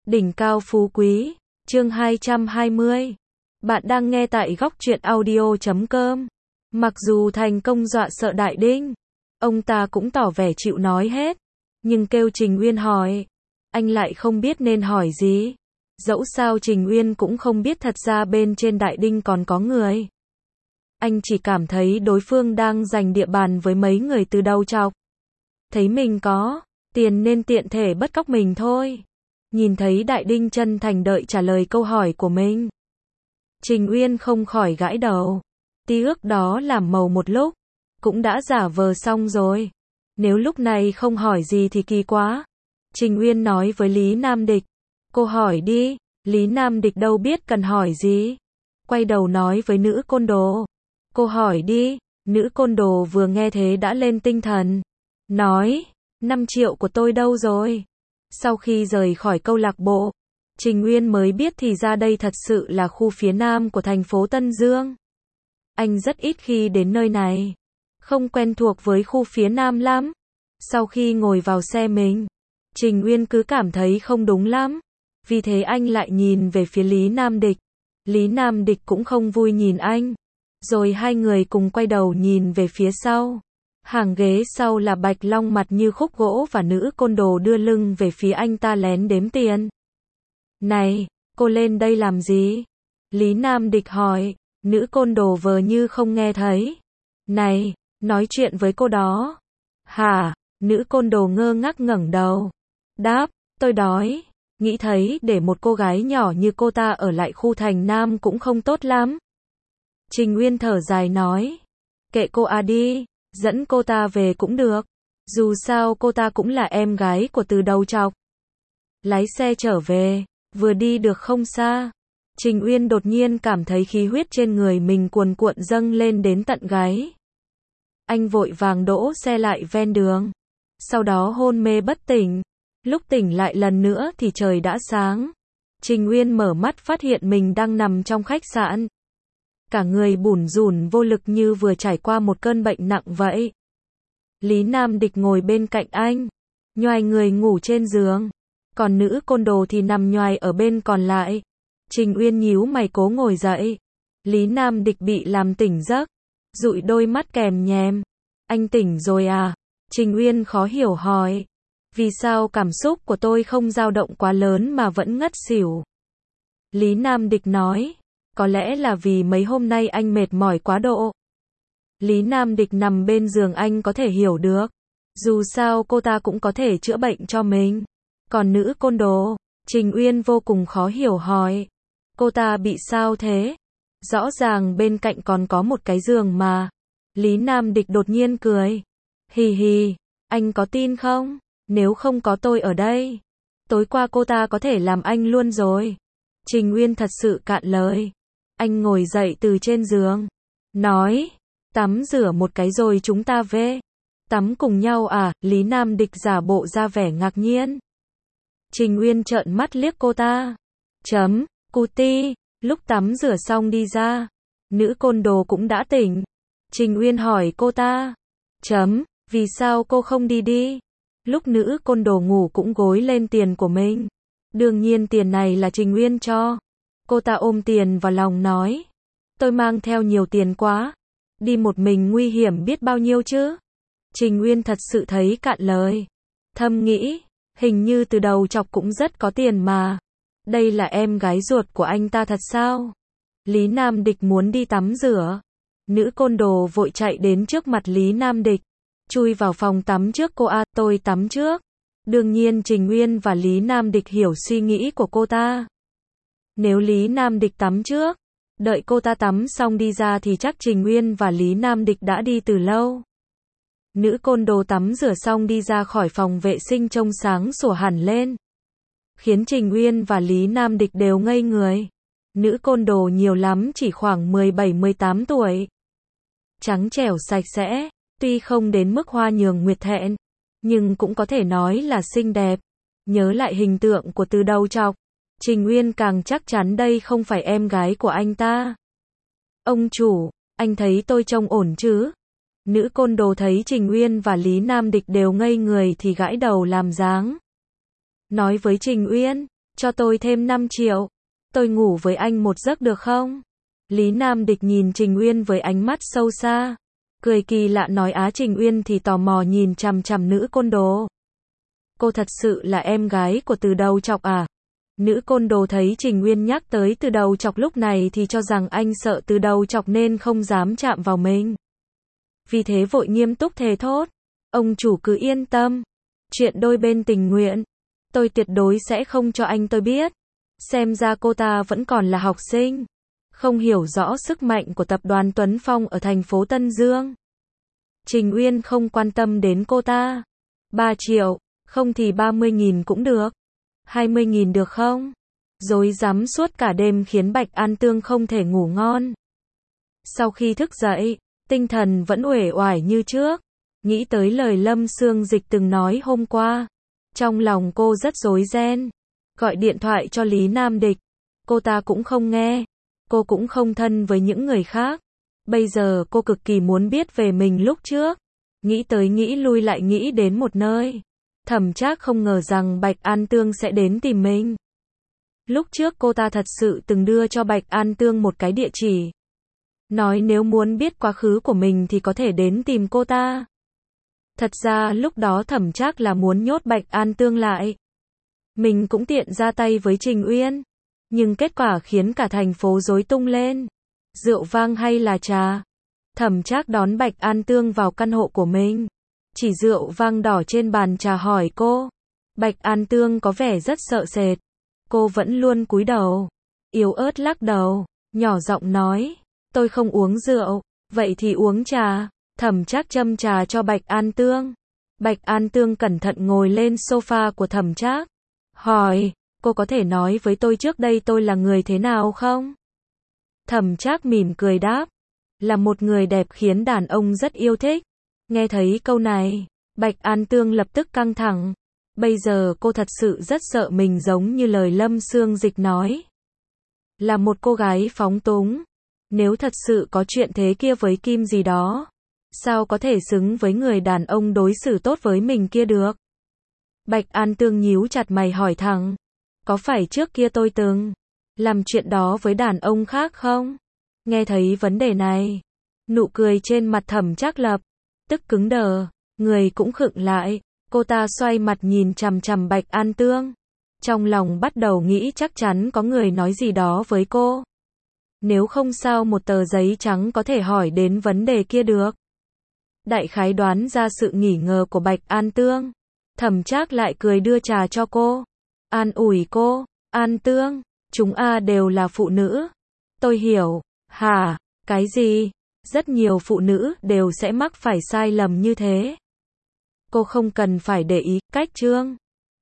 Đỉnh cao phú quý, chương 220. Bạn đang nghe tại góc truyện audio.com. Mặc dù thành công dọa sợ Đại Đinh, ông ta cũng tỏ vẻ chịu nói hết, nhưng kêu Trình Uyên hỏi, anh lại không biết nên hỏi gì. Dẫu sao Trình Uyên cũng không biết thật ra bên trên Đại Đinh còn có người. Anh chỉ cảm thấy đối phương đang giành địa bàn với mấy người từ đầu chọc. Thấy mình có tiền nên tiện thể bắt cóc mình thôi. Nhìn thấy Đại Đinh chân thành đợi trả lời câu hỏi của mình, Trình Uyên không khỏi gãi đầu. Tí ước đó làm màu một lúc, cũng đã giả vờ xong rồi. Nếu lúc này không hỏi gì thì kỳ quá. Trình Uyên nói với Lý Nam Địch, cô hỏi đi. Lý Nam Địch đâu biết cần hỏi gì. Quay đầu nói với nữ côn đồ, cô hỏi đi. Nữ côn đồ vừa nghe thế đã lên tinh thần. Nói, 5 triệu của tôi đâu rồi? Sau khi rời khỏi câu lạc bộ, Trình Uyên mới biết thì ra đây thật sự là khu phía nam của thành phố Tân Dương. Anh rất ít khi đến nơi này, không quen thuộc với khu phía nam lắm. Sau khi ngồi vào xe mình, Trình Uyên cứ cảm thấy không đúng lắm. Vì thế anh lại nhìn về phía Lý Nam Địch. Lý Nam Địch cũng không vui nhìn anh. Rồi hai người cùng quay đầu nhìn về phía sau. Hàng ghế sau là Bạch Long mặt như khúc gỗ và nữ côn đồ đưa lưng về phía anh ta lén đếm tiền. Này, cô lên đây làm gì? Lý Nam Địch hỏi. Nữ côn đồ vờ như không nghe thấy. Này, nói chuyện với cô đó. Hả? Nữ côn đồ ngơ ngác ngẩng đầu. Đáp, tôi đói. Nghĩ thấy để một cô gái nhỏ như cô ta ở lại khu thành Nam cũng không tốt lắm. Trình Uyên thở dài nói. Kệ cô đi. Dẫn cô ta về cũng được. Dù sao cô ta cũng là em gái của Từ Đầu Chọc. Lái xe trở về. Vừa đi được không xa, Trình Uyên đột nhiên cảm thấy khí huyết trên người mình cuồn cuộn dâng lên đến tận gáy. Anh vội vàng đỗ xe lại ven đường. Sau đó hôn mê bất tỉnh. Lúc tỉnh lại lần nữa thì trời đã sáng. Trình Uyên mở mắt phát hiện mình đang nằm trong khách sạn. Cả người bủn rủn vô lực như vừa trải qua một cơn bệnh nặng vậy. Lý Nam Địch ngồi bên cạnh anh, nhoài người ngủ trên giường. Còn nữ côn đồ thì nằm nhoài ở bên còn lại. Trình Uyên nhíu mày cố ngồi dậy. Lý Nam Địch bị làm tỉnh giấc, dụi đôi mắt kèm nhèm. Anh tỉnh rồi à? Trình Uyên khó hiểu hỏi. Vì sao cảm xúc của tôi không dao động quá lớn mà vẫn ngất xỉu? Lý Nam Địch nói. Có lẽ là vì mấy hôm nay anh mệt mỏi quá độ. Lý Nam Địch nằm bên giường anh có thể hiểu được. Dù sao cô ta cũng có thể chữa bệnh cho mình. Còn nữ côn đồ, Trình Uyên vô cùng khó hiểu hỏi. Cô ta bị sao thế? Rõ ràng bên cạnh còn có một cái giường mà. Lý Nam Địch đột nhiên cười. Hì hì, anh có tin không? Nếu không có tôi ở đây, tối qua cô ta có thể làm anh luôn rồi. Trình Uyên thật sự cạn lời. Anh ngồi dậy từ trên giường. Nói, tắm rửa một cái rồi chúng ta về. Tắm cùng nhau à? Lý Nam Địch giả bộ ra vẻ ngạc nhiên. Trình Uyên trợn mắt liếc cô ta. Cutie, lúc tắm rửa xong đi ra. Nữ côn đồ cũng đã tỉnh. Trình Uyên hỏi cô ta. Vì sao cô không đi? Lúc nữ côn đồ ngủ cũng gối lên tiền của mình. Đương nhiên tiền này là Trình Uyên cho. Cô ta ôm tiền vào lòng nói. Tôi mang theo nhiều tiền quá. Đi một mình nguy hiểm biết bao nhiêu chứ. Trình Uyên thật sự thấy cạn lời. Thầm nghĩ. Hình như Từ Đầu Chọc cũng rất có tiền mà. Đây là em gái ruột của anh ta thật sao? Lý Nam Địch muốn đi tắm rửa. Nữ côn đồ vội chạy đến trước mặt Lý Nam Địch. Chui vào phòng tắm trước cô tôi tắm trước. Đương nhiên Trình Uyên và Lý Nam Địch hiểu suy nghĩ của cô ta. Nếu Lý Nam Địch tắm trước, đợi cô ta tắm xong đi ra thì chắc Trình Uyên và Lý Nam Địch đã đi từ lâu. Nữ côn đồ tắm rửa xong đi ra khỏi phòng vệ sinh trông sáng sủa hẳn lên. Khiến Trình Uyên và Lý Nam Địch đều ngây người. Nữ côn đồ nhiều lắm chỉ khoảng 17-18 tuổi. Trắng trẻo sạch sẽ, tuy không đến mức hoa nhường nguyệt thẹn, nhưng cũng có thể nói là xinh đẹp. Nhớ lại hình tượng của Từ Đầu Chọc, Trình Uyên càng chắc chắn đây không phải em gái của anh ta. Ông chủ, anh thấy tôi trông ổn chứ? Nữ côn đồ thấy Trình Uyên và Lý Nam Địch đều ngây người thì gãi đầu làm dáng. Nói với Trình Uyên, Cho tôi thêm 5 triệu. Tôi ngủ với anh một giấc được không? Lý Nam Địch nhìn Trình Uyên với ánh mắt sâu xa. Cười kỳ lạ nói Trình Uyên thì tò mò nhìn chằm chằm nữ côn đồ. Cô thật sự là em gái của Từ Đầu Chọc à? Nữ côn đồ thấy Trình Uyên nhắc tới Từ Đầu Chọc lúc này thì cho rằng anh sợ Từ Đầu Chọc nên không dám chạm vào mình. Vì thế vội nghiêm túc thề thốt. Ông chủ cứ yên tâm. Chuyện đôi bên tình nguyện. Tôi tuyệt đối sẽ không cho anh tôi biết. Xem ra cô ta vẫn còn là học sinh. Không hiểu rõ sức mạnh của tập đoàn Tuấn Phong ở thành phố Tân Dương. Trình Uyên không quan tâm đến cô ta. 3 triệu, không thì 30.000 cũng được. 20.000 được không? Rối rắm suốt cả đêm khiến Bạch An Tương không thể ngủ ngon. Sau khi thức dậy, tinh thần vẫn uể oải như trước. Nghĩ tới lời Lâm Sương Dịch từng nói hôm qua. Trong lòng cô rất rối ren. Gọi điện thoại cho Lý Nam Địch. Cô ta cũng không nghe. Cô cũng không thân với những người khác. Bây giờ cô cực kỳ muốn biết về mình lúc trước. Nghĩ tới nghĩ lui lại nghĩ đến một nơi. Thẩm Trác không ngờ rằng Bạch An Tương sẽ đến tìm mình. Lúc trước cô ta thật sự từng đưa cho Bạch An Tương một cái địa chỉ. Nói nếu muốn biết quá khứ của mình thì có thể đến tìm cô ta. Thật ra lúc đó Thẩm Trác là muốn nhốt Bạch An Tương lại. Mình cũng tiện ra tay với Trình Uyên. Nhưng kết quả khiến cả thành phố rối tung lên. Rượu vang hay là trà? Thẩm Trác đón Bạch An Tương vào căn hộ của mình. Chỉ rượu vang đỏ trên bàn trà hỏi cô. Bạch An Tương có vẻ rất sợ sệt. Cô vẫn luôn cúi đầu. Yếu ớt lắc đầu. Nhỏ giọng nói. Tôi không uống rượu. Vậy thì uống trà. Thẩm Trác châm trà cho Bạch An Tương. Bạch An Tương cẩn thận ngồi lên sofa của Thẩm Trác. Hỏi. Cô có thể nói với tôi trước đây tôi là người thế nào không? Thẩm Trác mỉm cười đáp. Là một người đẹp khiến đàn ông rất yêu thích. Nghe thấy câu này, Bạch An Tương lập tức căng thẳng. Bây giờ cô thật sự rất sợ mình giống như lời Lâm Sương Dịch nói. Là một cô gái phóng túng. Nếu thật sự có chuyện thế kia với Kim gì đó, sao có thể xứng với người đàn ông đối xử tốt với mình kia được? Bạch An Tương nhíu chặt mày hỏi thẳng. Có phải trước kia tôi từng làm chuyện đó với đàn ông khác không? Nghe thấy vấn đề này, nụ cười trên mặt Thẩm Trác lập tức cứng đờ, người cũng khựng lại. Cô ta xoay mặt nhìn chằm chằm Bạch An Tương. Trong lòng bắt đầu nghĩ chắc chắn có người nói gì đó với cô. Nếu không sao một tờ giấy trắng có thể hỏi đến vấn đề kia được. Đại khái đoán ra sự nghỉ ngờ của Bạch An Tương. Thẩm Trác lại cười đưa trà cho cô. An ủi cô. An Tương, chúng đều là phụ nữ. Tôi hiểu. Hả? Cái gì? Rất nhiều phụ nữ đều sẽ mắc phải sai lầm như thế. Cô không cần phải để ý. Cách chương